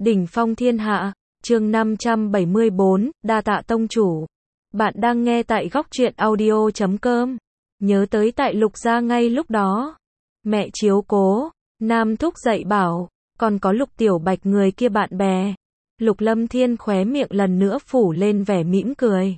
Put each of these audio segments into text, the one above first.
Đỉnh phong thiên hạ, chương 574, đa tạ tông chủ. Bạn đang nghe tại góc truyện audio.com. Nhớ tới tại Lục gia ngay lúc đó. Mẹ chiếu cố, Nam thúc dạy bảo, còn có Lục Tiểu Bạch người kia bạn bè. Lục Lâm Thiên khóe miệng lần nữa phủ lên vẻ mỉm cười.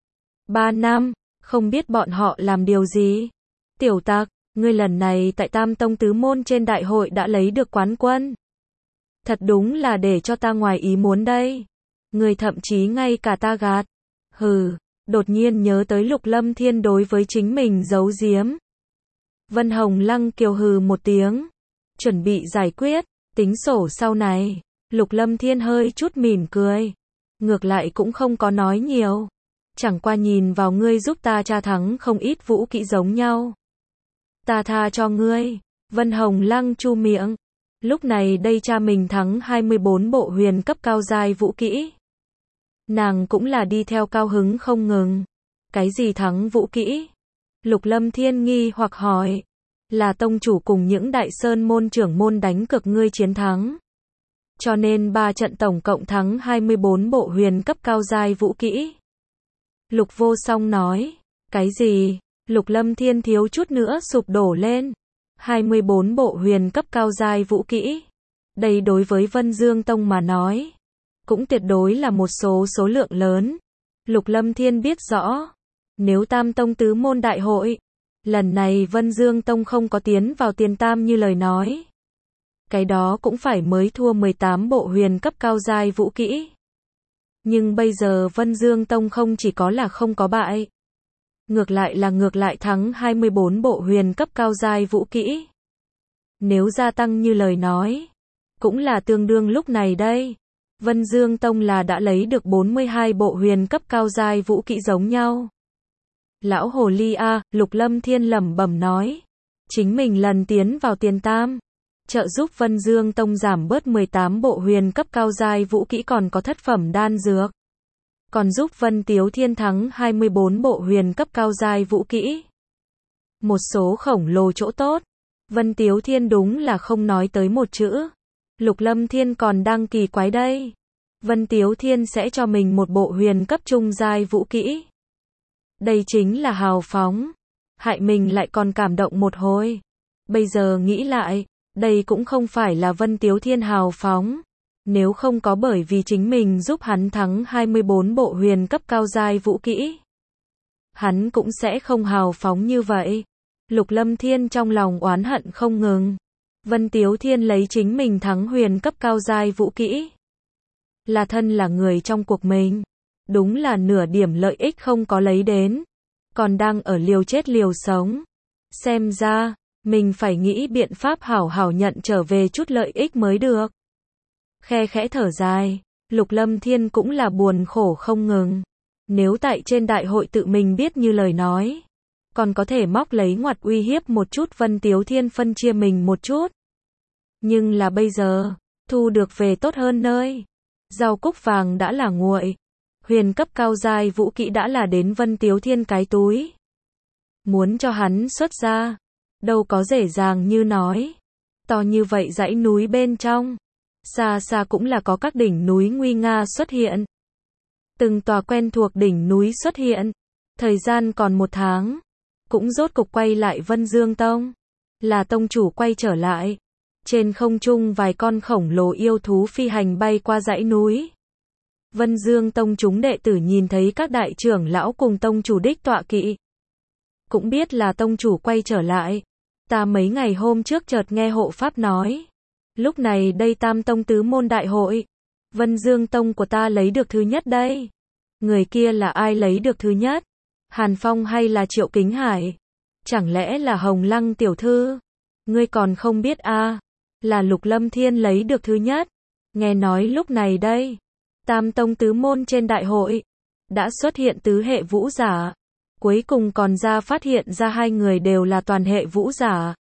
3 năm, không biết bọn họ làm điều gì. Tiểu Tặc, ngươi lần này tại Tam Tông Tứ Môn trên đại hội đã lấy được quán quân. Thật đúng là để cho ta ngoài ý muốn đây. Người thậm chí ngay cả ta gạt. Hừ, đột nhiên nhớ tới Lục Lâm Thiên đối với chính mình giấu giếm. Vân Hồng Lăng kiều hừ một tiếng. Chuẩn bị giải quyết, tính sổ sau này. Lục Lâm Thiên hơi chút mỉm cười. Ngược lại cũng không có nói nhiều. Chẳng qua nhìn vào ngươi giúp ta tra thắng không ít vũ kỹ giống nhau. Ta tha cho ngươi. Vân Hồng Lăng chu miệng. Lúc này đây cha mình thắng 24 bộ huyền cấp cao giai vũ kỹ. Nàng cũng là đi theo cao hứng không ngừng. Cái gì thắng vũ kỹ? Lục Lâm Thiên nghi hoặc hỏi. Là tông chủ cùng những đại sơn môn trưởng môn đánh cược ngươi chiến thắng. Cho nên 3 trận tổng cộng thắng 24 bộ huyền cấp cao giai vũ kỹ. Lục Vô Song nói. Cái gì? Lục Lâm Thiên thiếu chút nữa sụp đổ lên. 24 bộ huyền cấp cao giai vũ kỹ. Đây đối với Vân Dương Tông mà nói, cũng tuyệt đối là một số lượng lớn. Lục Lâm Thiên biết rõ, nếu Tam Tông Tứ Môn đại hội, lần này Vân Dương Tông không có tiến vào tiền tam như lời nói. Cái đó cũng phải mới thua 18 bộ huyền cấp cao giai vũ kỹ. Nhưng bây giờ Vân Dương Tông không chỉ có là không có bại. Ngược lại thắng 24 bộ huyền cấp cao giai vũ kỹ. Nếu gia tăng như lời nói, cũng là tương đương lúc này đây. Vân Dương Tông là đã lấy được 42 bộ huyền cấp cao giai vũ kỹ giống nhau. Lão hồ ly a, Lục Lâm Thiên lẩm bẩm nói. Chính mình lần tiến vào tiền tam, trợ giúp Vân Dương Tông giảm bớt 18 bộ huyền cấp cao giai vũ kỹ còn có thất phẩm đan dược. Còn giúp Vân Tiếu Thiên thắng 24 bộ huyền cấp cao giai vũ kỹ. Một số khổng lồ chỗ tốt. Vân Tiếu Thiên đúng là không nói tới một chữ. Lục Lâm Thiên còn đang kỳ quái đây. Vân Tiếu Thiên sẽ cho mình một bộ huyền cấp trung giai vũ kỹ. Đây chính là hào phóng. Hại mình lại còn cảm động một hồi. Bây giờ nghĩ lại, đây cũng không phải là Vân Tiếu Thiên hào phóng. Nếu không có bởi vì chính mình giúp hắn thắng 24 bộ huyền cấp cao giai vũ kỹ, hắn cũng sẽ không hào phóng như vậy. Lục Lâm Thiên trong lòng oán hận không ngừng. Vân Tiếu Thiên lấy chính mình thắng huyền cấp cao giai vũ kỹ. Là thân là người trong cuộc mình. Đúng là nửa điểm lợi ích không có lấy đến. Còn đang ở liều chết liều sống. Xem ra, mình phải nghĩ biện pháp hảo hảo nhận trở về chút lợi ích mới được. Khe khẽ thở dài, Lục Lâm Thiên cũng là buồn khổ không ngừng. Nếu tại trên đại hội tự mình biết như lời nói, còn có thể móc lấy ngoặt uy hiếp một chút Vân Tiếu Thiên phân chia mình một chút. Nhưng là bây giờ, thu được về tốt hơn nơi. Rau cúc vàng đã là nguội. Huyền cấp cao giai vũ kỹ đã là đến Vân Tiếu Thiên cái túi. Muốn cho hắn xuất ra, đâu có dễ dàng như nói. To như vậy dãy núi bên trong. Xa xa cũng là có các đỉnh núi nguy nga xuất hiện. Từng tòa quen thuộc đỉnh núi xuất hiện. Thời gian còn 1 tháng. Cũng rốt cục quay lại Vân Dương Tông. Là tông chủ quay trở lại. Trên không trung vài con khổng lồ yêu thú phi hành bay qua dãy núi. Vân Dương Tông chúng đệ tử nhìn thấy các đại trưởng lão cùng tông chủ đích tọa kỵ. Cũng biết là tông chủ quay trở lại. Ta mấy ngày hôm trước chợt nghe hộ pháp nói. Lúc này đây Tam Tông Tứ Môn đại hội. Vân Dương Tông của ta lấy được thứ nhất đây. Người kia là ai lấy được thứ nhất? Hàn Phong hay là Triệu Kính Hải? Chẳng lẽ là Hồng Lăng tiểu thư? Ngươi còn không biết a? Là Lục Lâm Thiên lấy được thứ nhất. Nghe nói lúc này đây, Tam Tông Tứ Môn trên đại hội đã xuất hiện tứ hệ vũ giả. Cuối cùng còn phát hiện ra 2 người đều là toàn hệ vũ giả.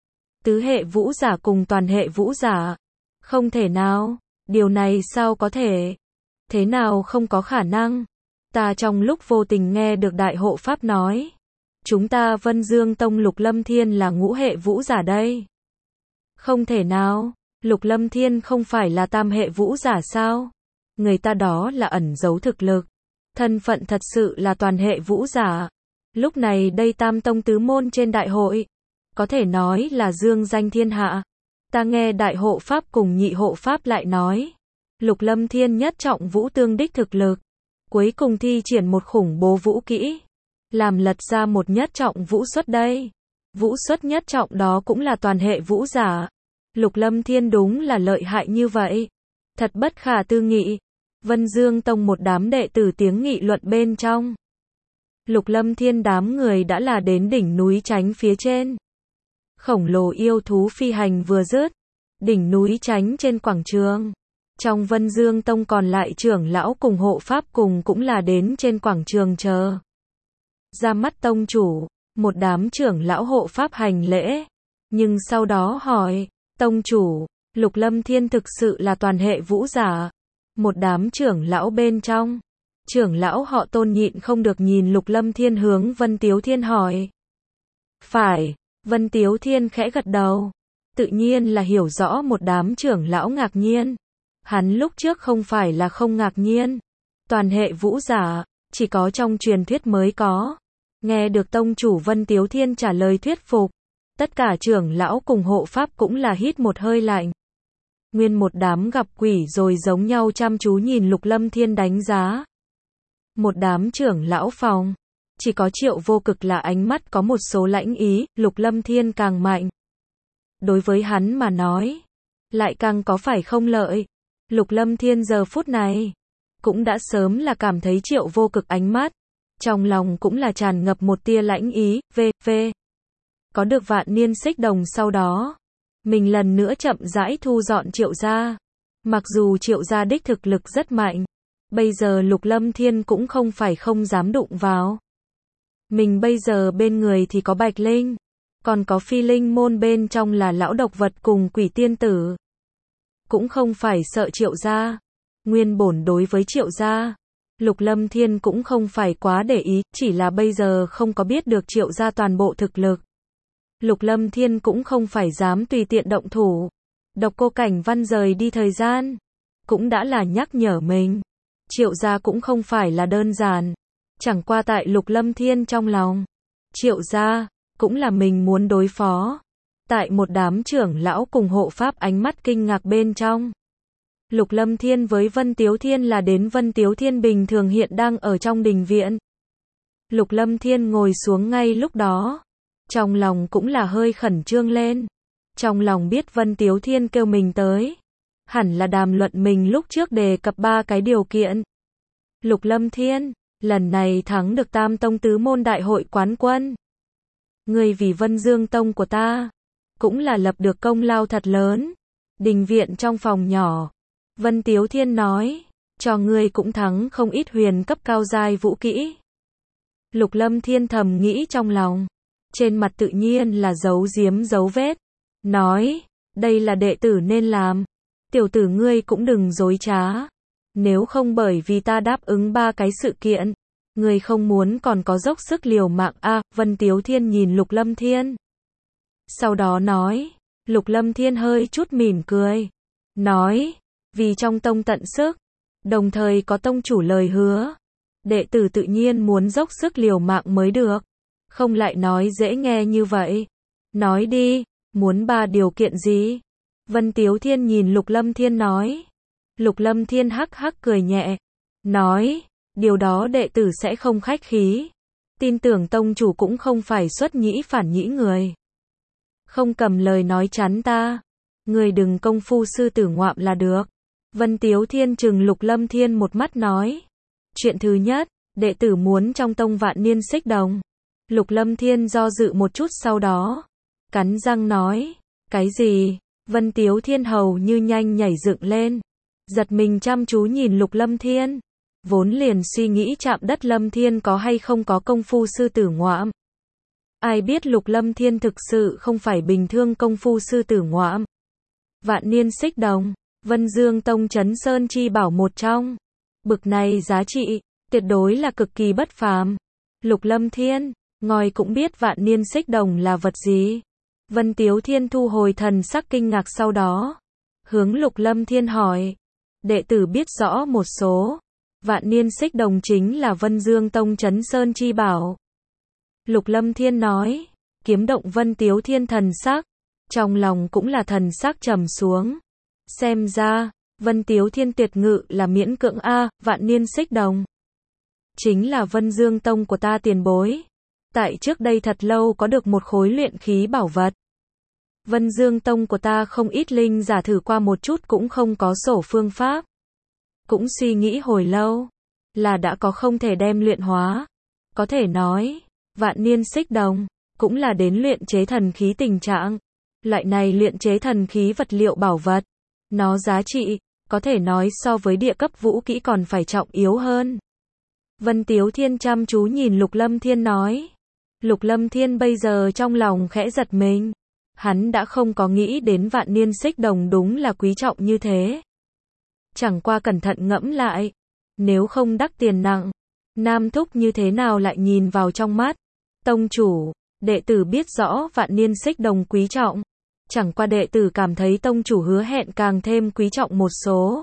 Tứ hệ vũ giả cùng toàn hệ vũ giả. Không thể nào, điều này sao có thể? Thế nào không có khả năng? Ta trong lúc vô tình nghe được đại hộ pháp nói. Chúng ta Vân Dương Tông Lục Lâm Thiên là ngũ hệ vũ giả đây. Không thể nào, Lục Lâm Thiên không phải là tam hệ vũ giả sao? Người ta đó là ẩn giấu thực lực. Thân phận thật sự là toàn hệ vũ giả. Lúc này đây tam tông tứ môn trên đại hội. Có thể nói là dương danh thiên hạ. Ta nghe đại hộ pháp cùng nhị hộ pháp lại nói. Lục Lâm Thiên nhất trọng vũ tương đích thực lực. Cuối cùng thi triển một khủng bố vũ kỹ. Làm lật ra một nhất trọng vũ xuất đây. Vũ xuất nhất trọng đó cũng là toàn hệ vũ giả. Lục Lâm Thiên đúng là lợi hại như vậy. Thật bất khả tư nghị. Vân Dương Tông một đám đệ tử tiếng nghị luận bên trong. Lục Lâm Thiên đám người đã là đến đỉnh núi Chánh phía trên. Khổng lồ yêu thú phi hành vừa dứt. Đỉnh núi Chánh trên quảng trường. Trong Vân Dương Tông còn lại trưởng lão cùng hộ pháp cùng cũng là đến trên quảng trường chờ. Ra mắt tông chủ, một đám trưởng lão hộ pháp hành lễ. Nhưng sau đó hỏi, tông chủ, Lục Lâm Thiên thực sự là toàn hệ vũ giả. Một đám trưởng lão bên trong. Trưởng lão họ Tôn nhịn không được nhìn Lục Lâm Thiên hướng Vân Tiếu Thiên hỏi. Phải, Vân Tiếu Thiên khẽ gật đầu. Tự nhiên là hiểu rõ một đám trưởng lão ngạc nhiên. Hắn lúc trước không phải là không ngạc nhiên. Toàn hệ vũ giả, chỉ có trong truyền thuyết mới có. Nghe được tông chủ Vân Tiếu Thiên trả lời thuyết phục. Tất cả trưởng lão cùng hộ pháp cũng là hít một hơi lạnh. Nguyên một đám gặp quỷ rồi giống nhau chăm chú nhìn Lục Lâm Thiên đánh giá. Một đám trưởng lão phòng. Chỉ có Triệu Vô Cực là ánh mắt có một số lãnh ý, Lục Lâm Thiên càng mạnh. Đối với hắn mà nói, lại càng có phải không lợi. Lục Lâm Thiên giờ phút này, cũng đã sớm là cảm thấy Triệu Vô Cực ánh mắt. Trong lòng cũng là tràn ngập một tia lãnh ý, v. Có được Vạn Niên Xích Đồng sau đó. Mình lần nữa chậm rãi thu dọn Triệu gia. Mặc dù Triệu gia đích thực lực rất mạnh. Bây giờ Lục Lâm Thiên cũng không phải không dám đụng vào. Mình bây giờ bên người thì có Bạch Linh. Còn có Phi Linh môn bên trong là lão độc vật cùng Quỷ Tiên Tử. Cũng không phải sợ Triệu gia. Nguyên bổn đối với Triệu gia, Lục Lâm Thiên cũng không phải quá để ý, chỉ là bây giờ không có biết được Triệu gia toàn bộ thực lực. Lục Lâm Thiên cũng không phải dám tùy tiện động thủ. Độc Cô Cảnh Văn rời đi thời gian, cũng đã là nhắc nhở mình. Triệu gia cũng không phải là đơn giản. Chẳng qua tại Lục Lâm Thiên trong lòng. Triệu gia, cũng là mình muốn đối phó. Tại một đám trưởng lão cùng hộ pháp ánh mắt kinh ngạc bên trong. Lục Lâm Thiên với Vân Tiếu Thiên là đến Vân Tiếu Thiên bình thường hiện đang ở trong đình viện. Lục Lâm Thiên ngồi xuống ngay lúc đó. Trong lòng cũng là hơi khẩn trương lên. Trong lòng biết Vân Tiếu Thiên kêu mình tới. Hẳn là đàm luận mình lúc trước đề cập 3 cái điều kiện. Lục Lâm Thiên, lần này thắng được Tam Tông Tứ Môn Đại hội quán quân. Ngươi vì Vân Dương Tông của ta, cũng là lập được công lao thật lớn. Đình viện trong phòng nhỏ. Vân Tiếu Thiên nói, cho ngươi cũng thắng không ít huyền cấp cao giai vũ kỹ. Lục Lâm Thiên thầm nghĩ trong lòng. Trên mặt tự nhiên là giấu giếm dấu vết. Nói, đây là đệ tử nên làm. Tiểu tử ngươi cũng đừng dối trá. Nếu không bởi vì ta đáp ứng 3 cái sự kiện, ngươi không muốn còn có dốc sức liều mạng a. Vân Tiếu Thiên nhìn Lục Lâm Thiên. Sau đó nói, Lục Lâm Thiên hơi chút mỉm cười. Nói, vì trong tông tận sức, đồng thời có tông chủ lời hứa. Đệ tử tự nhiên muốn dốc sức liều mạng mới được. Không lại nói dễ nghe như vậy. Nói đi, muốn 3 điều kiện gì? Vân Tiếu Thiên nhìn Lục Lâm Thiên nói. Lục Lâm Thiên hắc hắc cười nhẹ. Nói, điều đó đệ tử sẽ không khách khí. Tin tưởng tông chủ cũng không phải xuất nhĩ phản nhĩ người. Không cầm lời nói chắn ta. Người đừng công phu sư tử ngoạm là được. Vân Tiếu Thiên trừng Lục Lâm Thiên một mắt nói. Chuyện thứ nhất, đệ tử muốn trong tông Vạn Niên Xích Đồng. Lục Lâm Thiên do dự một chút sau đó. Cắn răng nói. Cái gì? Vân Tiếu Thiên hầu như nhanh nhảy dựng lên. Giật mình chăm chú nhìn Lục Lâm Thiên. Vốn liền suy nghĩ chạm đất Lâm Thiên có hay không có công phu sư tử ngoạm. Ai biết Lục Lâm Thiên thực sự không phải bình thường công phu sư tử ngoạm. Vạn Niên Xích Đồng, Vân Dương Tông Trấn Sơn chi bảo một trong. Bực này giá trị, tuyệt đối là cực kỳ bất phàm. Lục Lâm Thiên, ngòi cũng biết Vạn Niên Xích Đồng là vật gì. Vân Tiếu Thiên thu hồi thần sắc kinh ngạc sau đó. hướng Lục Lâm Thiên hỏi. Đệ tử biết rõ một số. Vạn Niên Xích Đồng chính là Vân Dương Tông Trấn Sơn chi bảo. Lục Lâm Thiên nói. Kiếm động Vân Tiếu Thiên thần sắc. Trong lòng cũng là thần sắc trầm xuống. Xem ra, Vân Tiếu Thiên tuyệt ngự là miễn cưỡng a, Vạn Niên Xích Đồng. Chính là Vân Dương Tông của ta tiền bối. Tại trước đây thật lâu có được một khối luyện khí bảo vật. Vân Dương Tông của ta không ít linh giả thử qua một chút cũng không có sổ phương pháp. Cũng suy nghĩ hồi lâu, là đã có không thể đem luyện hóa. Có thể nói, Vạn Niên Xích Đồng, cũng là đến luyện chế thần khí tình trạng. Loại này luyện chế thần khí vật liệu bảo vật, nó giá trị, có thể nói so với địa cấp vũ kỹ còn phải trọng yếu hơn. Vân Tiếu Thiên chăm chú nhìn Lục Lâm Thiên nói. Lục Lâm Thiên bây giờ trong lòng khẽ giật mình. Hắn đã không có nghĩ đến Vạn Niên Xích Đồng đúng là quý trọng như thế. Chẳng qua cẩn thận ngẫm lại. Nếu không đắc tiền nặng, Nam Thúc như thế nào lại nhìn vào trong mắt. Tông chủ, đệ tử biết rõ Vạn Niên Xích Đồng quý trọng. Chẳng qua đệ tử cảm thấy tông chủ hứa hẹn càng thêm quý trọng một số.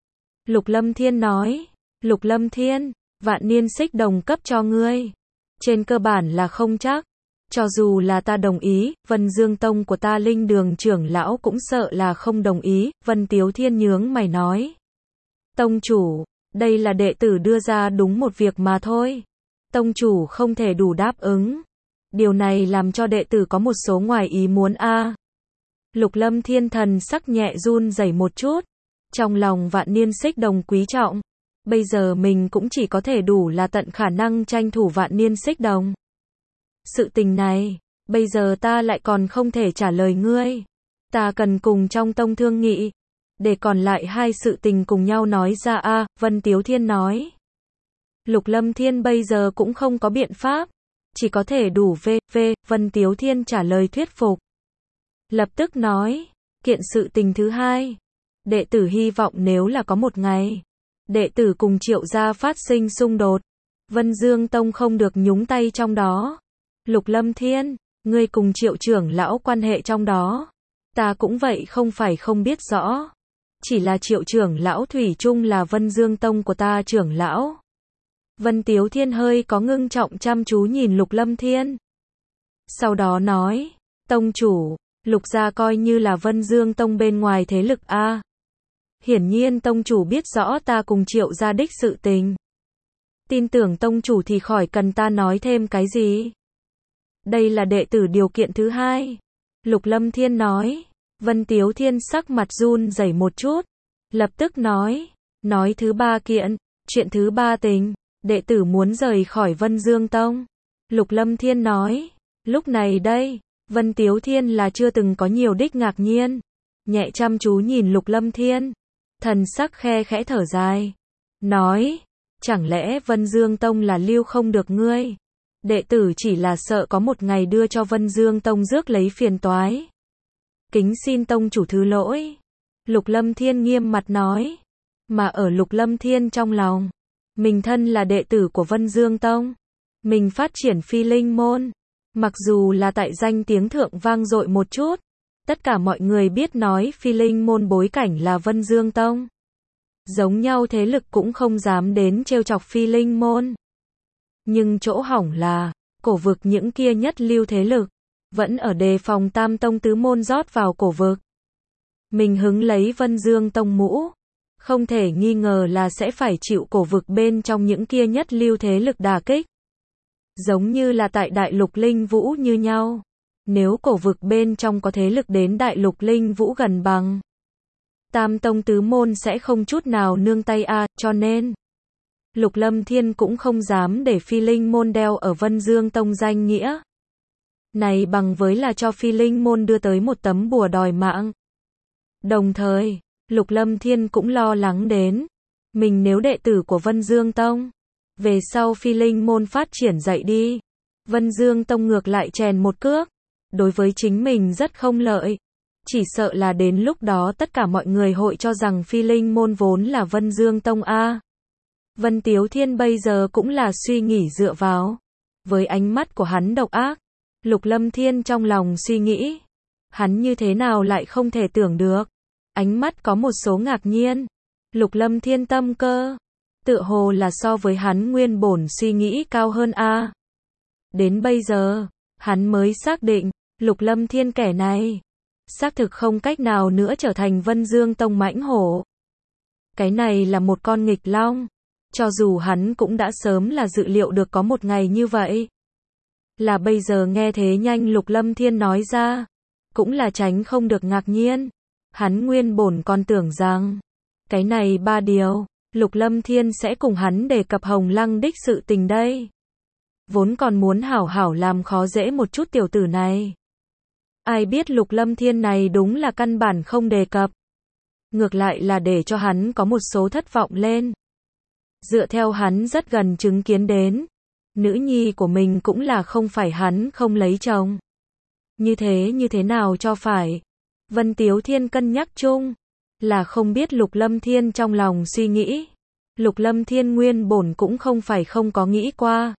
Lục Lâm Thiên nói. Lục Lâm Thiên, Vạn Niên Xích Đồng cấp cho ngươi. Trên cơ bản là không chắc. Cho dù là ta đồng ý, Vân Dương Tông của ta Linh Đường trưởng lão cũng sợ là không đồng ý. Vân Tiếu Thiên nhướng mày nói. Tông chủ, đây là đệ tử đưa ra đúng một việc mà thôi. Tông chủ không thể đủ đáp ứng. Điều này làm cho đệ tử có một số ngoài ý muốn a. Lục Lâm Thiên thần sắc nhẹ run rẩy một chút. Trong lòng Vạn Niên Xích Đồng quý trọng. Bây giờ mình cũng chỉ có thể đủ là tận khả năng tranh thủ Vạn Niên Xích Đồng. Sự tình này, bây giờ ta lại còn không thể trả lời ngươi. Ta cần cùng trong tông thương nghị. Để còn lại hai sự tình cùng nhau nói ra a. Vân Tiếu Thiên nói. Lục Lâm Thiên bây giờ cũng không có biện pháp. Chỉ có thể đủ Vân Tiếu Thiên trả lời thuyết phục. Lập tức nói. Kiện sự tình thứ hai. Đệ tử hy vọng nếu là có một ngày. Đệ tử cùng Triệu gia phát sinh xung đột. Vân Dương Tông không được nhúng tay trong đó. Lục Lâm Thiên, ngươi cùng Triệu trưởng lão quan hệ trong đó. Ta cũng vậy không phải không biết rõ. Chỉ là Triệu trưởng lão thủy chung là Vân Dương Tông của ta trưởng lão. Vân Tiếu Thiên hơi có ngưng trọng chăm chú nhìn Lục Lâm Thiên. Sau đó nói, tông chủ, Lục gia coi như là Vân Dương Tông bên ngoài thế lực a. Hiển nhiên tông chủ biết rõ ta cùng Triệu gia đích sự tình. Tin tưởng tông chủ thì khỏi cần ta nói thêm cái gì. Đây là đệ tử điều kiện thứ hai. Lục Lâm Thiên nói. Vân Tiếu Thiên sắc mặt run rẩy một chút. Lập tức nói. Nói thứ ba kiện. Chuyện thứ ba tình. Đệ tử muốn rời khỏi Vân Dương Tông. Lục Lâm Thiên nói. Lúc này đây. Vân Tiếu Thiên là chưa từng có nhiều đích ngạc nhiên. Nhẹ chăm chú nhìn Lục Lâm Thiên. Thần sắc khe khẽ thở dài. Nói. Chẳng lẽ Vân Dương Tông là lưu không được ngươi? Đệ tử chỉ là sợ có một ngày đưa cho Vân Dương Tông rước lấy phiền toái. Kính xin tông chủ thứ lỗi. Lục Lâm Thiên nghiêm mặt nói. Mà ở Lục Lâm Thiên trong lòng. Mình thân là đệ tử của Vân Dương Tông. Mình phát triển phi linh môn. Mặc dù là tại danh tiếng thượng vang dội một chút. Tất cả mọi người biết nói phi linh môn bối cảnh là Vân Dương Tông. Giống nhau thế lực cũng không dám đến trêu chọc phi linh môn. Nhưng chỗ hỏng là, cổ vực những kia nhất lưu thế lực, vẫn ở đề phòng tam tông tứ môn rót vào cổ vực. Mình hứng lấy Vân Dương Tông mũ, không thể nghi ngờ là sẽ phải chịu cổ vực bên trong những kia nhất lưu thế lực đả kích. Giống như là tại Đại Lục Linh Vũ như nhau. Nếu cổ vực bên trong có thế lực đến Đại Lục Linh Vũ gần bằng, tam tông tứ môn sẽ không chút nào nương tay a, cho nên Lục Lâm Thiên cũng không dám để phi linh môn đeo ở Vân Dương Tông danh nghĩa. Này bằng với là cho phi linh môn đưa tới một tấm bùa đòi mạng. Đồng thời, Lục Lâm Thiên cũng lo lắng đến. Mình nếu đệ tử của Vân Dương Tông, về sau phi linh môn phát triển dậy đi. Vân Dương Tông ngược lại chèn một cước. Đối với chính mình rất không lợi. Chỉ sợ là đến lúc đó tất cả mọi người hội cho rằng phi linh môn vốn là Vân Dương Tông a. Vân Tiếu Thiên bây giờ cũng là suy nghĩ dựa vào. Với ánh mắt của hắn độc ác, Lục Lâm Thiên trong lòng suy nghĩ. Hắn như thế nào lại không thể tưởng được. ánh mắt có một số ngạc nhiên. Lục Lâm Thiên tâm cơ, tựa hồ là so với hắn nguyên bổn suy nghĩ cao hơn a. Đến bây giờ, hắn mới xác định, Lục Lâm Thiên kẻ này, xác thực không cách nào nữa trở thành Vân Dương Tông mãnh hổ. Cái này là một con nghịch long, cho dù hắn cũng đã sớm là dự liệu được có một ngày như vậy. Là bây giờ nghe thế nhanh Lục Lâm Thiên nói ra, cũng là tránh không được ngạc nhiên. Hắn nguyên bổn còn tưởng rằng, cái này 3 điều, Lục Lâm Thiên sẽ cùng hắn đề cập Hồng Lăng đích sự tình đây. Vốn còn muốn hảo hảo làm khó dễ một chút tiểu tử này. Ai biết Lục Lâm Thiên này đúng là căn bản không đề cập. Ngược lại là để cho hắn có một số thất vọng lên. Dựa theo hắn rất gần chứng kiến đến, nữ nhi của mình cũng là không phải hắn không lấy chồng. Như thế nào cho phải. Vân Tiếu Thiên cân nhắc chung, là không biết Lục Lâm Thiên trong lòng suy nghĩ. Lục Lâm Thiên nguyên bổn cũng không phải không có nghĩ qua.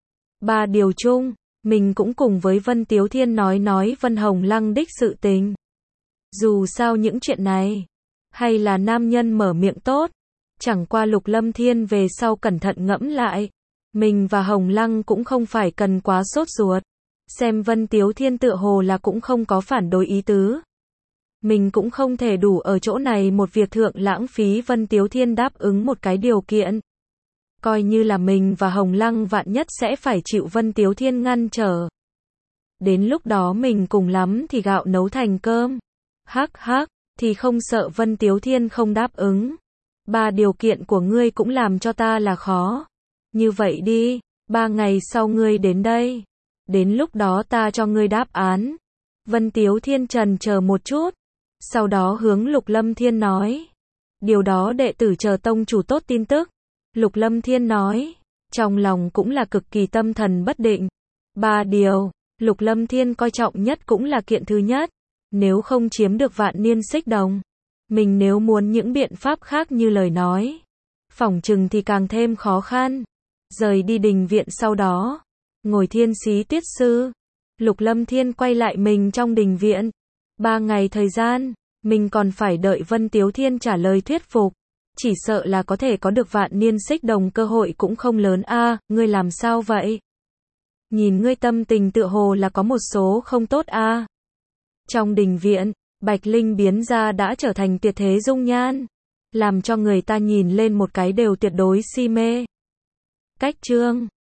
3 điều chung, mình cũng cùng với Vân Tiếu Thiên nói Vân Hồng Lăng đích sự tình. Dù sao những chuyện này, hay là nam nhân mở miệng tốt. Chẳng qua Lục Lâm Thiên về sau cẩn thận ngẫm lại, mình và Hồng Lăng cũng không phải cần quá sốt ruột. Xem Vân Tiếu Thiên tựa hồ là cũng không có phản đối ý tứ. Mình cũng không thể đủ ở chỗ này một việc thượng lãng phí Vân Tiếu Thiên đáp ứng một cái điều kiện. Coi như là mình và Hồng Lăng vạn nhất sẽ phải chịu Vân Tiếu Thiên ngăn trở. Đến lúc đó mình cùng lắm thì gạo nấu thành cơm. Hắc hắc, thì không sợ Vân Tiếu Thiên không đáp ứng. 3 điều kiện của ngươi cũng làm cho ta là khó. Như vậy đi, 3 ngày sau ngươi đến đây. Đến lúc đó ta cho ngươi đáp án. Vân Tiếu Thiên trần chờ một chút. Sau đó hướng Lục Lâm Thiên nói. Điều đó đệ tử chờ tông chủ tốt tin tức. Lục Lâm Thiên nói. Trong lòng cũng là cực kỳ tâm thần bất định. 3 điều, Lục Lâm Thiên coi trọng nhất cũng là kiện thứ nhất. Nếu không chiếm được Vạn Niên Xích Đồng, mình nếu muốn những biện pháp khác như lời nói, phỏng chừng thì càng thêm khó khăn. Rời đi đình viện sau đó, ngồi Thiên Xí Tuyết Sư, Lục Lâm Thiên quay lại mình trong đình viện. 3 ngày thời gian, mình còn phải đợi Vân Tiếu Thiên trả lời thuyết phục. Chỉ sợ là có thể có được Vạn Niên Xích Đồng cơ hội cũng không lớn a. Ngươi làm sao vậy? Nhìn ngươi tâm tình tựa hồ là có một số không tốt a. Trong đình viện, Bạch Linh biến ra đã trở thành tuyệt thế dung nhan, làm cho người ta nhìn lên một cái đều tuyệt đối si mê. Cách chương